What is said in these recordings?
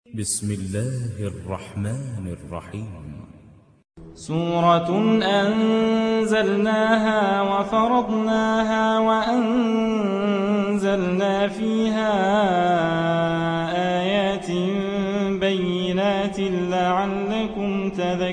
بسم الله الرحمن الرحيم. سورة أنزلناها وفرضناها وأنزلنا فيها آيات بينات لعلكم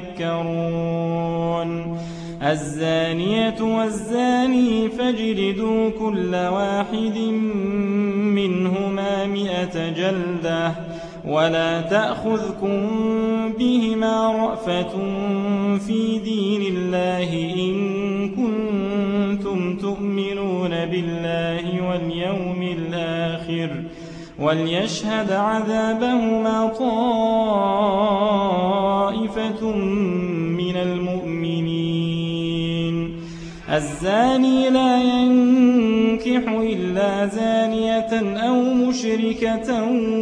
تذكرون. الزانية والزاني فاجلدوا كل واحد منهما 100 جلدة ولا تأخذكم بهما رأفة في دين الله إن كنتم تؤمنون بالله واليوم الآخر وليشهد عذابهما طائفة من المؤمنين. الزاني لا ينكح إلا زانية أو مشركة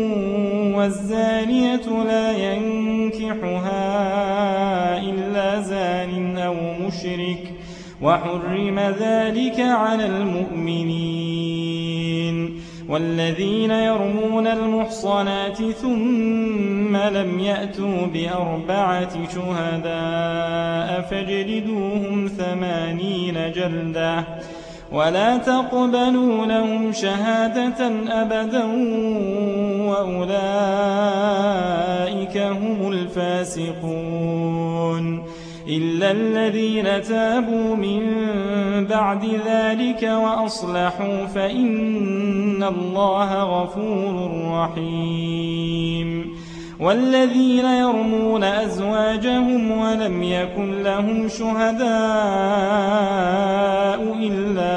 والزانية لا ينكحها إلا زان أو مشرك وحرم ذلك على المؤمنين. والذين يرمون المحصنات ثم لم يأتوا ب4 شهداء فاجلدوهم 80 جلدة ولا تقبلوا لهم شهادة أبدا وأولئك هم الفاسقون. إلا الذين تابوا من بعد ذلك وأصلحوا فإن الله غفور رحيم. والذين يرمون أزواجهم ولم يكن لهم شهداء إلا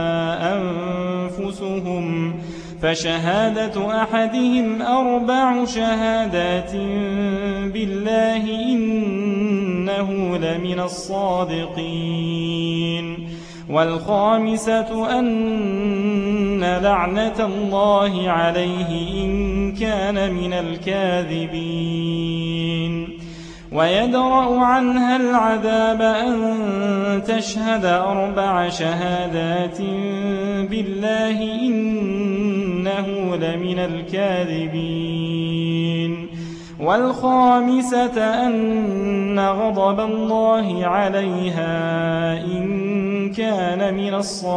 أنفسهم فشهادة أحدهم 4 شهادات بالله إنه لمن الصادقين. والخامسة أن لعنة الله عليه إن كان من الكاذبين. ويدرأ عنها العذاب أن تشهد 4 شهادات بالله إنه لمن الكاذبين. والخامسة أن غضب الله عليها إن كان من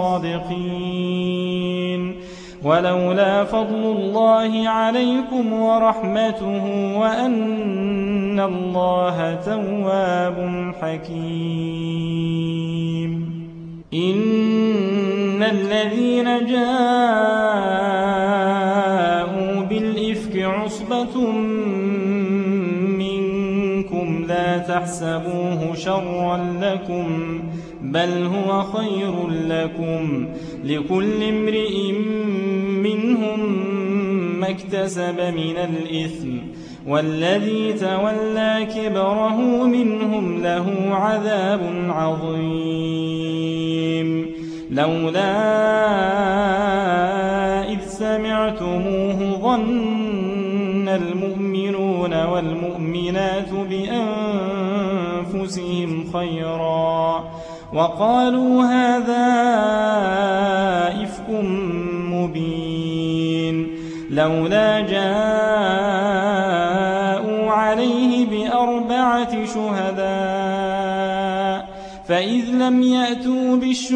الصادقين. ولولا فضل الله عليكم ورحمته وأن الله تواب حكيم. إن الذين جاءوا بالإفك عصبة منكم لا تحسبوه شرا لكم بل هو خير لكم لكل امرئ منهم ما اكتسب من الإثم والذي تولى كبره منهم له عذاب عظيم. لولا إذ سمعتموه ظن المؤمنون والمؤمنات بأنفسهم خيرا وقالوا هذا إفك مبين. لولا جاءوا عليه ب4 شهداء فإذ لم يأتوا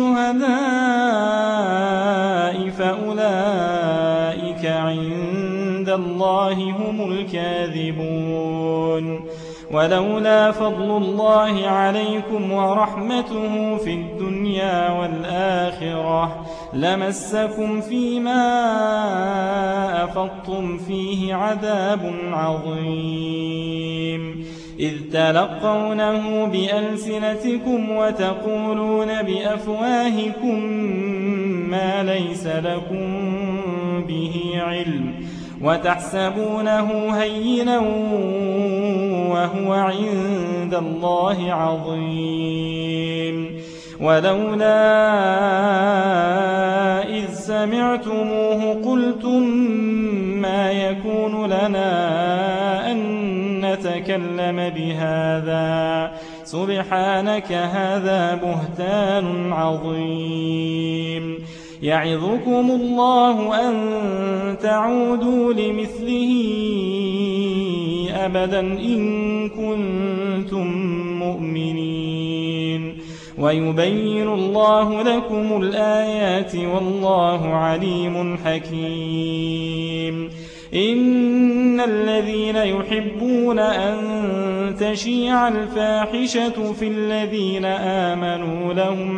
بالشهداء فأولئك عند الله هم الكاذبون. ولولا فضل الله عليكم ورحمته في الدنيا والآخرة لمسكم فيما أفضتم فيه عذاب عظيم. إذ تلقونه بألسنتكم وتقولون بأفواهكم ما ليس لكم به علم وتحسبونه هينا وهو عند الله عظيم. ولولا إذ سمعتموه قلتم ما يكون لنا أن نتكلم بهذا سبحانك هذا بهتان عظيم. يعظكم الله أن تعودوا لمثله أبدا إن كنتم مؤمنين ويبين الله لكم الآيات والله عليم حكيم إن الذين يحبون أن تشيع الفاحشة في الذين آمنوا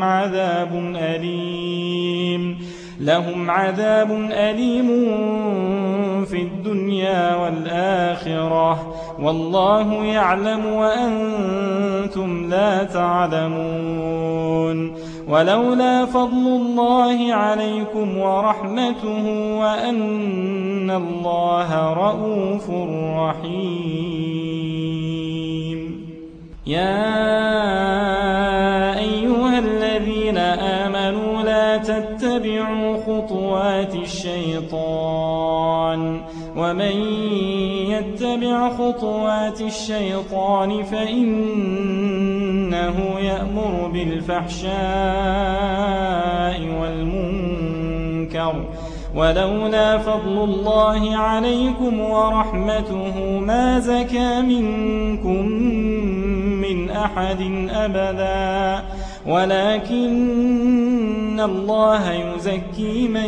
لهم عذاب أليم في الدنيا والآخرة والله يعلم وأنتم لا تعلمون ولولا فضل الله عليكم ورحمته وأن الله رءوف رحيم يا أيها الذين آمنوا لا تتبعوا خطوات الشيطان ومن يتبع خطوات الشيطان فإنه يأمر بالفحشاء والمنكر ولولا فضل الله عليكم ورحمته ما زكى منكم من أحد أبدا ولكن الله يزكي من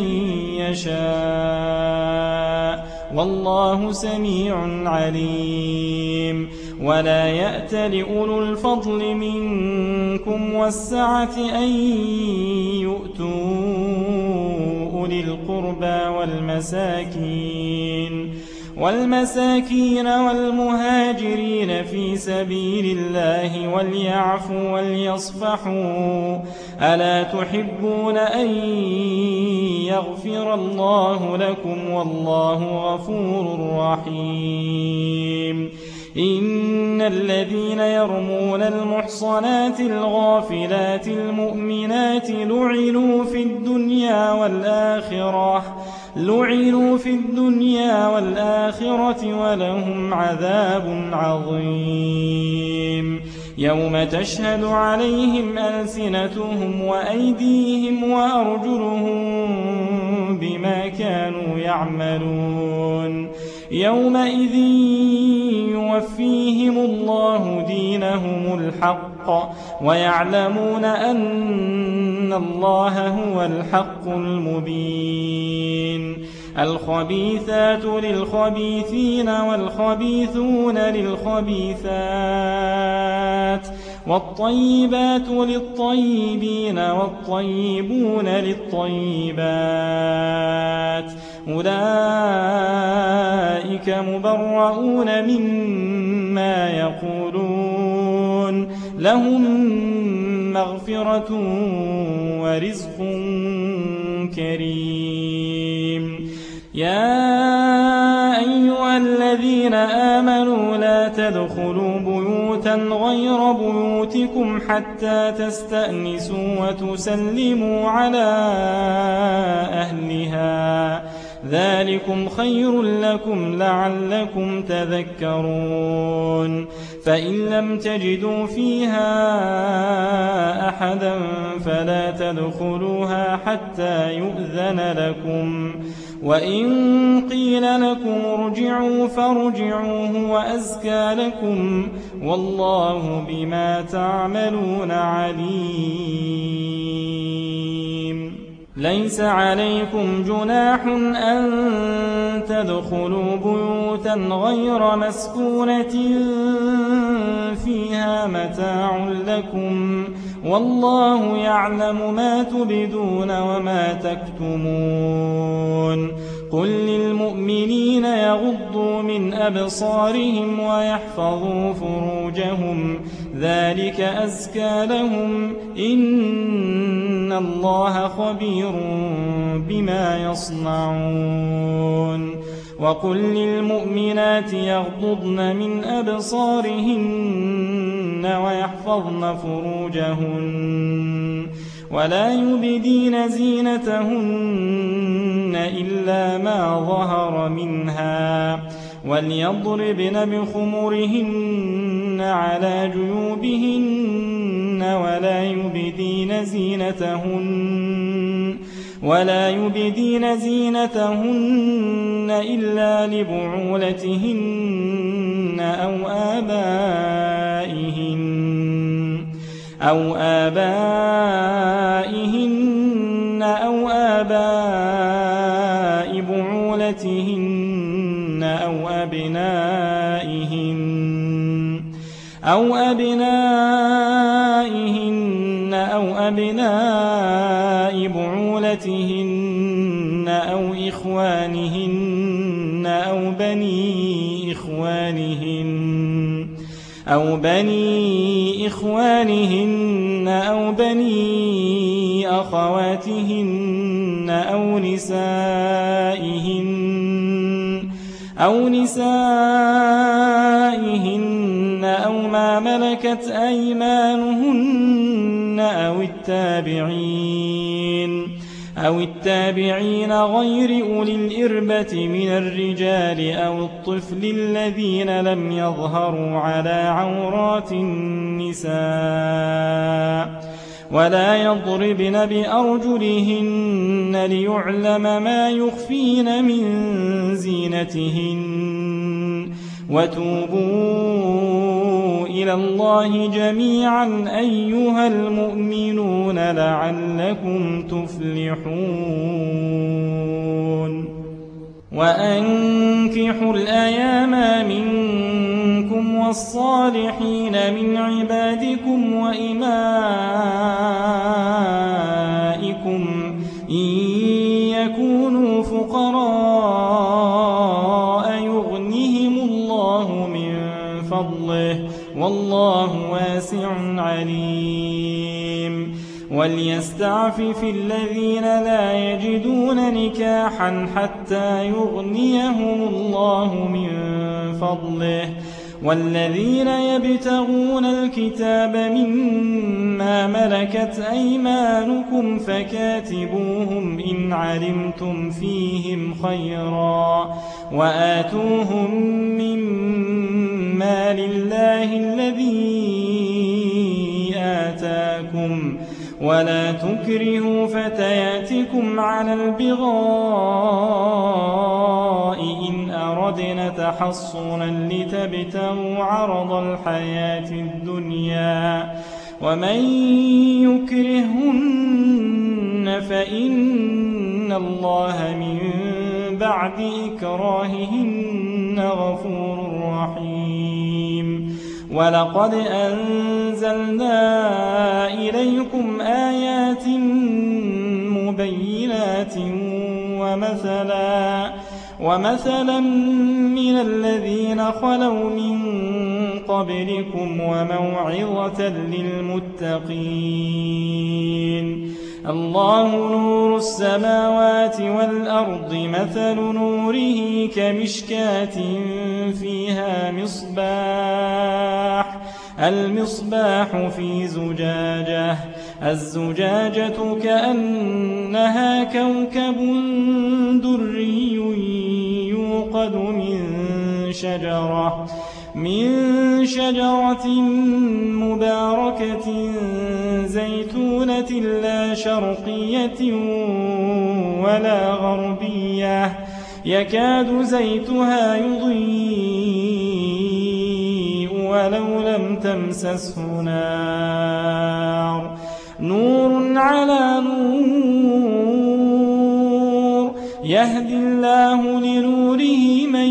يشاء والله سميع عليم ولا يأت لأولو الفضل منكم والسعة أن يؤتوا أولي القربى والمساكين والمهاجرين في سبيل الله وليعفوا وليصفحوا ألا تحبون أن يغفر الله لكم والله غفور رحيم إن الذين يرمون المحصنات الغافلات المؤمنات لعنوا في الدنيا والآخرة ولهم عذاب عظيم يوم تشهد عليهم ألسنتهم وأيديهم وأرجلهم بما كانوا يعملون يومئذ يوفيهم الله دينهم الحق ويعلمون أن الله هو الحق المبين الخبيثات للخبيثين والخبيثون للخبيثات والطيبات للطيبين والطيبون للطيبات أولئك مبرؤون مما يقولون لهم مغفرة ورزق كريم يا أيها الذين آمنوا لا تدخلوا بيوتا غير بيوتكم حتى تستأنسوا وتسلموا على أهلها ذلكم خير لكم لعلكم تذكرون فإن لم تجدوا فيها أحدا فلا تدخلوها حتى يؤذن لكم وإن قيل لكم ارجعوا فارجعوا هو أزكى لكم والله بما تعملون عليم ليس عليكم جناح أن تدخلوا بيوتا غير مسكونة فيها متاع لكم والله يعلم ما تبدون وما تكتمون قل للمؤمنين يغضوا من أبصارهم ويحفظوا فروجهم ذلك أزكى لهم إن الله خبير بما يصنعون وقل للمؤمنات يغضضن من أبصارهن ويحفظن فروجهن ولا يبدين زينتهن إلا ما ظهر منها وليضربن بخمرهن على جيوبهن ولا يبدين زينتهن إلا لبعولتهن آبائهن أو آباء بعولتهن أو أبناء بعولتهن أو إخوانهن أو بني إخوانهن أو بني أخواتهن أو نسائهن أو ما ملكت أيمانهن أو التابعين غير أولي الإربة من الرجال أو الطفل الذين لم يظهروا على عورات النساء ولا يضربن بأرجلهن ليعلم ما يخفين من زينتهن وتوبوا إلى الله جميعا أيها المؤمنون لعلكم تفلحون وأنكحوا الأيام منكم والصالحين من عبادكم وإمائكم إن يكونوا فقراء يغنهم الله من فضله والله واسع عليم وليستعفف الذين لا يجدون نكاحا حتى يغنيهم الله من فضله والذين يبتغون الكتاب مما ملكت أيمانكم فكاتبوهم إن علمتم فيهم خيرا وآتوهم مما لله الذي آتاكم ولا تكرهوا فتياتكم على البغاء إن أردنا تحصنا لتبتغوا عرض الحياة الدنيا ومن يكرهن فإن الله من بعد إكراههن غفور رحيم ولقد أنزلنا إليكم آيات مبينات ومثلا من الذين خلوا من قبلكم وموعظة للمتقين الله نور السماوات والأرض مثل نوره كمشكاة فيها المصباح في زجاجة الزجاجة كأنها كوكب دري يوقد من شجرة مباركة زيتونة لا شرقية ولا غربية يكاد زيتها يضيء ولو لم تمسسه نار نور على نور يهدي الله لنوره من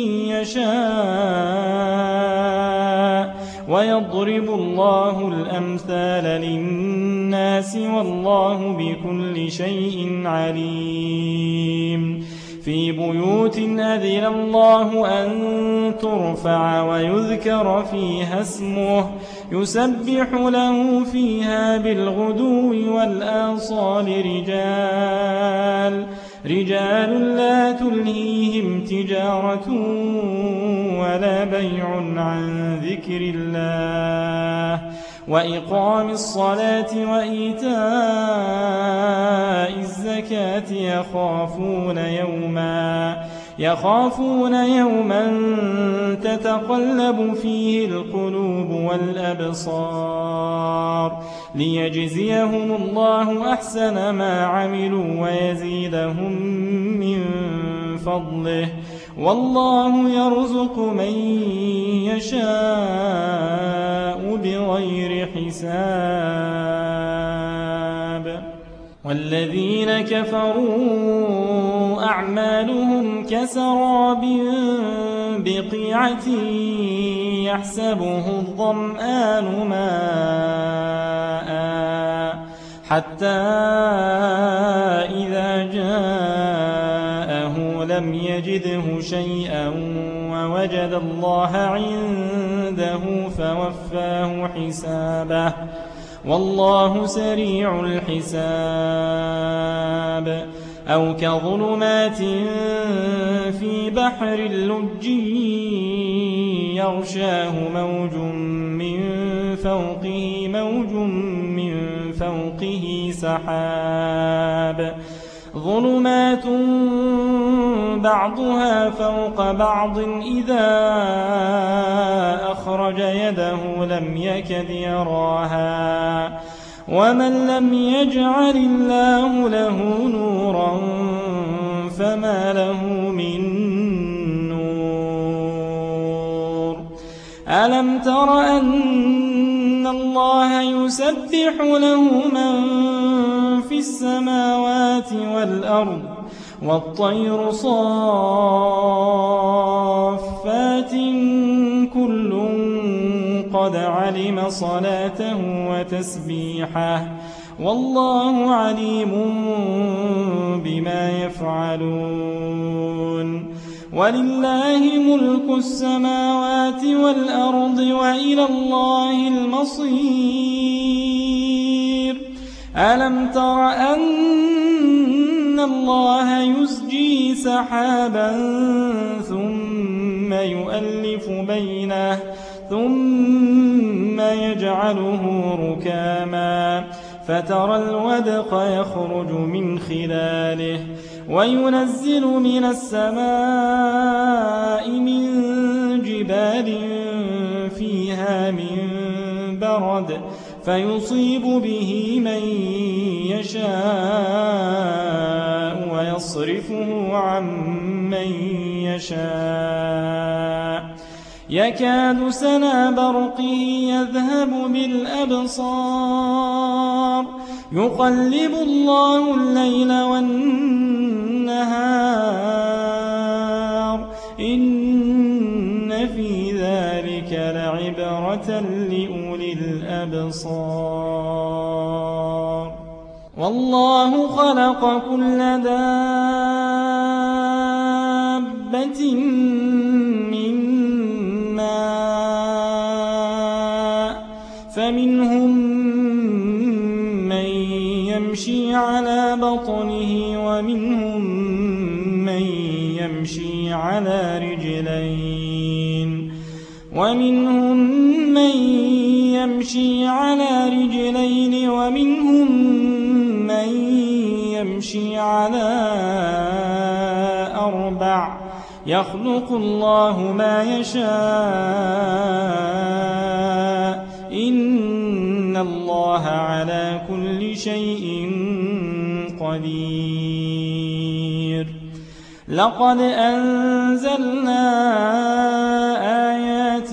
يشاء ويضرب الله الأمثال للناس والله بكل شيء عليم في بيوت أذن الله أن ترفع ويذكر فيها اسمه يسبح له فيها بالغدو والآصال رجال لا تلهيهم تجارة ولا بيع عن ذكر الله وإقام الصلاة وإيتاء الزكاة يخافون يوما تتقلب فيه القلوب والأبصار ليجزيهم الله أحسن ما عملوا ويزيدهم من فضله والله يرزق من يشاء بغير حساب. والذين كفروا أعمالهم كسراب بقيعة يحسبه الظمآن ماء حتى إذا جاءه لم يجده شيئا ووجد الله عنده فوفاه حسابه والله سريع الحساب. أو كظلمات في بحر اللج يغشاه موج من فوقه سحاب ظلمات بعضها فوق بعض إذا أخرج يده لم يكد يراها ومن لم يجعل الله له نورا فما له من نور. ألم تر أن الله يسبح له من في السماوات والأرض والطير صافات كل قد علم صلاته وتسبيحه والله عليم بما يفعلون. ولله ملك السماوات والأرض وإلى الله المصير. ألم تر أن الله يزجي سحابا ثم يؤلف بينه ثم يجعله ركاما فترى الودق يخرج من خلاله وينزل من السماء من جبال فيها من برد فيصيب به من يشاء ويصرفه عن من يشاء يكاد سنا برقه يذهب بالأبصار يقلب الله الليل والنهار إن في ذلك لعبرة لأولي الأبصار. والله خلق كل دابة من ماء فمنهم من يمشي على بطنه ومنهم من يمشي على رجلين ومنهم من يمشي على أربع يخلق الله ما يشاء إن الله على كل شيء قدير. لقد أنزلنا آيات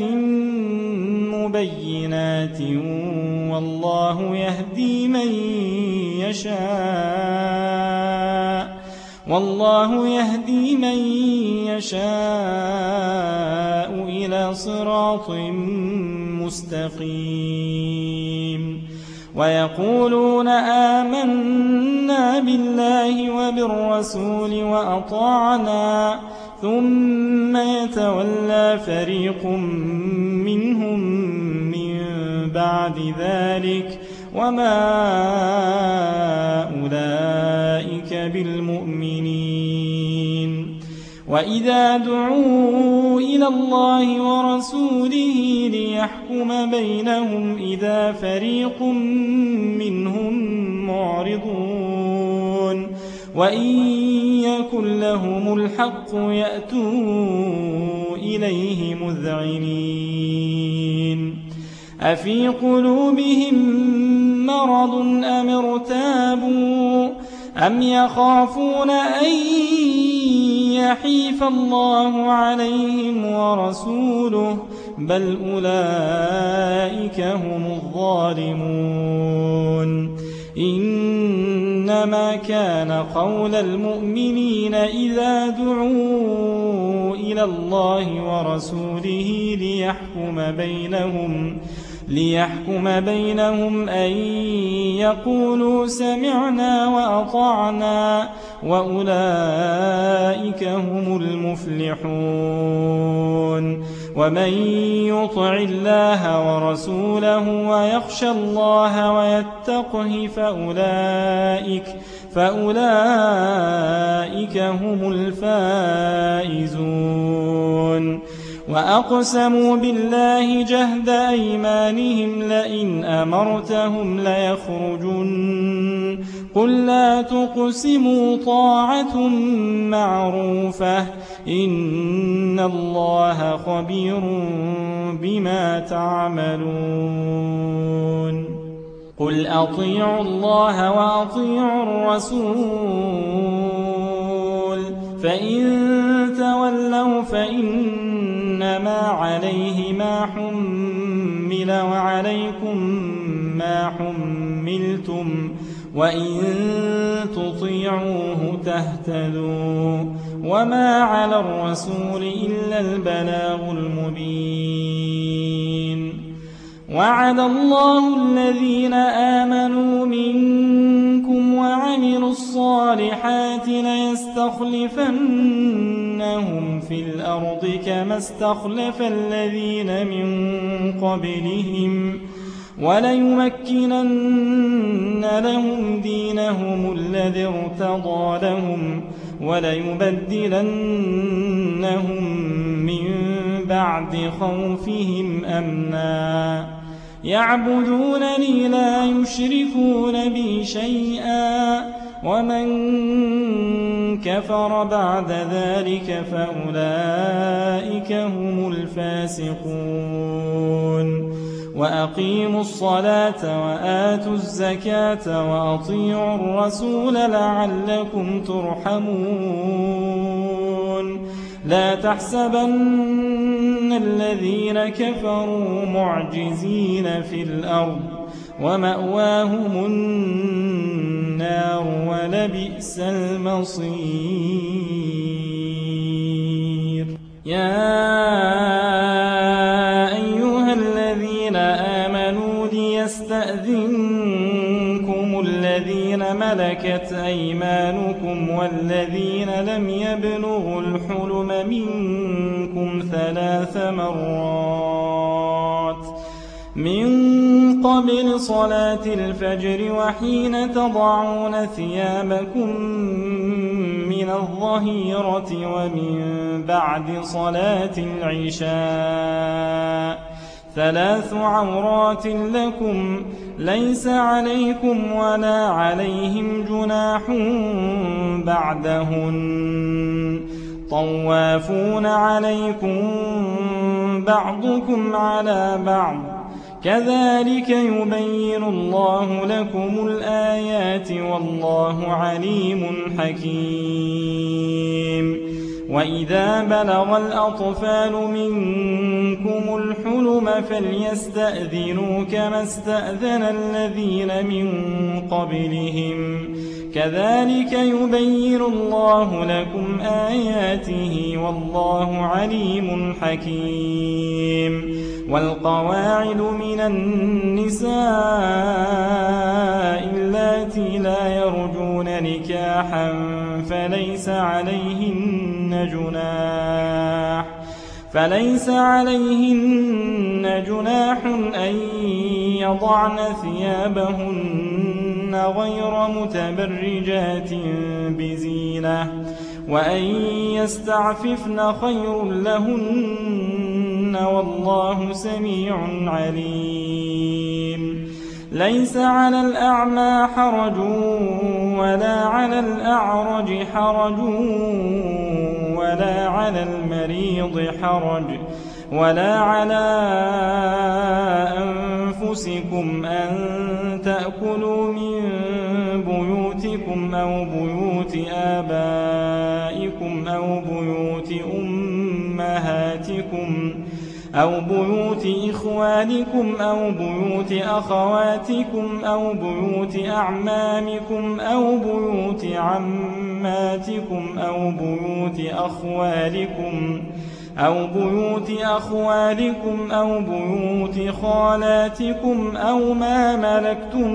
مبينات والله يهدي من يشاء إلى صراط مستقيم. ويقولون آمنا بالله وبالرسول وأطعنا ثم يتولى فريق منهم من بعد ذلك وما أولئك بالمؤمنين. وإذا دعوا إلى الله ورسوله ليحكم بينهم إذا فريق منهم معرضون وإن يكن لهم الحق يأتوا إليه مذعنين. أفي قلوبهم مرض أم يخافون أن يحيف الله عليهم ورسوله بل أولئك هم الظالمون إنما كان قول المؤمنين إذا دعوا إلى الله ورسوله ليحكم بينهم أن يقولوا سمعنا وأطعنا وأولئك هم المفلحون ومن يطع الله ورسوله ويخشى الله ويتقه فأولئك هم الفائزون وأقسموا بالله جهد أيمانهم لئن أمرتهم ليخرجن قل لا تقسموا طاعة معروفة إن الله خبير بما تعملون قل أطيعوا الله وأطيعوا الرسول فإن تولوا فإنما عليه ما حمل وعليكم ما حملتم وإن تطيعوه تهتدوا وما على الرسول إلا البلاغ المبين وعد الله الذين آمنوا منكم وعملوا الصالحات ليستخلفنهم في الأرض كما استخلف الذين من قبلهم وليمكنن لهم دينهم الذي ارتضى لهم وليبدلنهم من بعد خوفهم أمنا يعبدونني لا يشركون بي شيئا ومن كفر بعد ذلك فأولئك هم الفاسقون وأقيموا الصلاة وآتوا الزكاة وأطيعوا الرسول لعلكم ترحمون لا تحسبن الذين كفروا معجزين في الأرض ومأواهم النار ولبئس المصير يا أيها الذين آمنوا ليستأذنكم الذين ملكت أيمانكم والذين لم يبلغوا الحلم منكم 3 مرات من قبل صلاة الفجر وحين تضعون ثيابكم من الظهيرة ومن بعد صلاة العشاء 3 عورات لكم ليس عليكم ولا عليهم جناح بعدهن طوافون عليكم بعضكم على بعض كذلك يبين الله لكم الآيات والله عليم حكيم وإذا بلغ الأطفال منكم الحلم فليستأذنوا كما استأذن الذين من قبلهم كذلك يبين الله لكم آياته والله عليم حكيم والقواعد من النساء اللاتي لا يرجون نكاحا فليس عليهن جناح أن يضعن ثيابهن غير متبرجات بزينة وأن يستعففن خير لهن والله سميع عليم ليس على الأعمى حرج ولا على الأعرج حرج ولا على المريض حرج ولا على أنفسكم أن تأكلوا من بيوتكم أو أو بيوت آبائكم أو بيوت أمهاتكم أو بيوت إخوانكم أو بيوت أخواتكم أو بيوت أعمامكم أو بيوت عماتكم أو بيوت أخوالكم أو بيوت خالاتكم أو ما ملكتم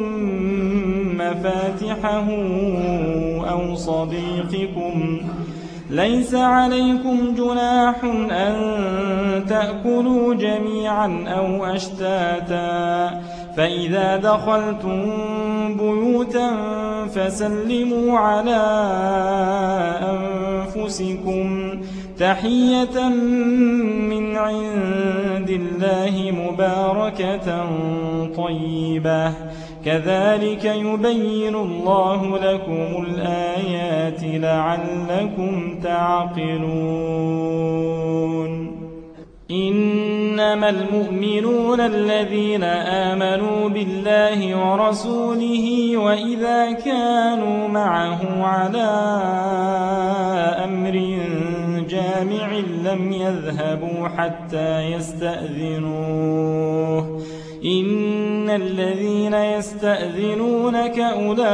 مفاتحه أو صديقكم. ليس عليكم جناح أن تأكلوا جميعا أو أشتاتا، فإذا دخلتم بيوتا فسلموا على أنفسكم تحية من عند الله مباركة طيبة، كذلك يبين الله لكم الآيات لعلكم تعقلون. إنما المؤمنون الذين آمنوا بالله ورسوله وإذا كانوا معه على أمر جامع لم يذهبوا حتى يستأذنوه. إن الذين يستأذنونك أولئك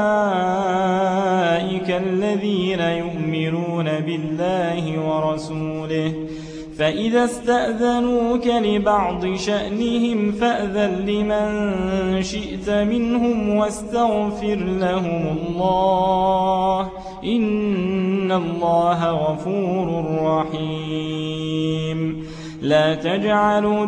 الذين يؤمنون بالله ورسوله، فإذا استأذنوك لبعض شأنهم فأذن لمن شئت منهم واستغفر لهم الله، إن الله غفور رحيم. لا تجعلوا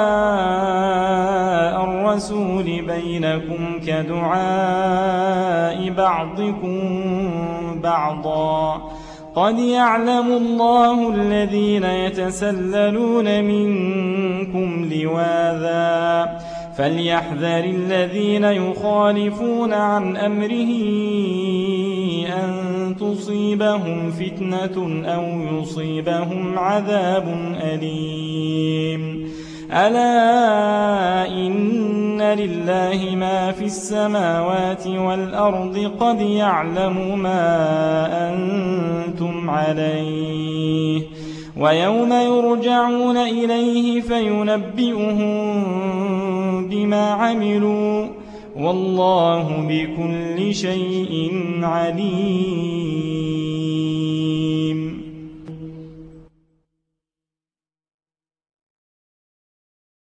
دعاء الرسول بينكم كدعاء بعضكم بعضا، قد يعلم الله الذين يتسللون منكم لواذا، فليحذر الذين يخالفون عن أمره أن تصيبهم فتنة أو يصيبهم عذاب أليم. ألا إن لله ما في السماوات والأرض، قد يعلم ما أنتم عليه، ويوم يرجعون إليه فينبئهم بما عملوا، والله بكل شيء عليم.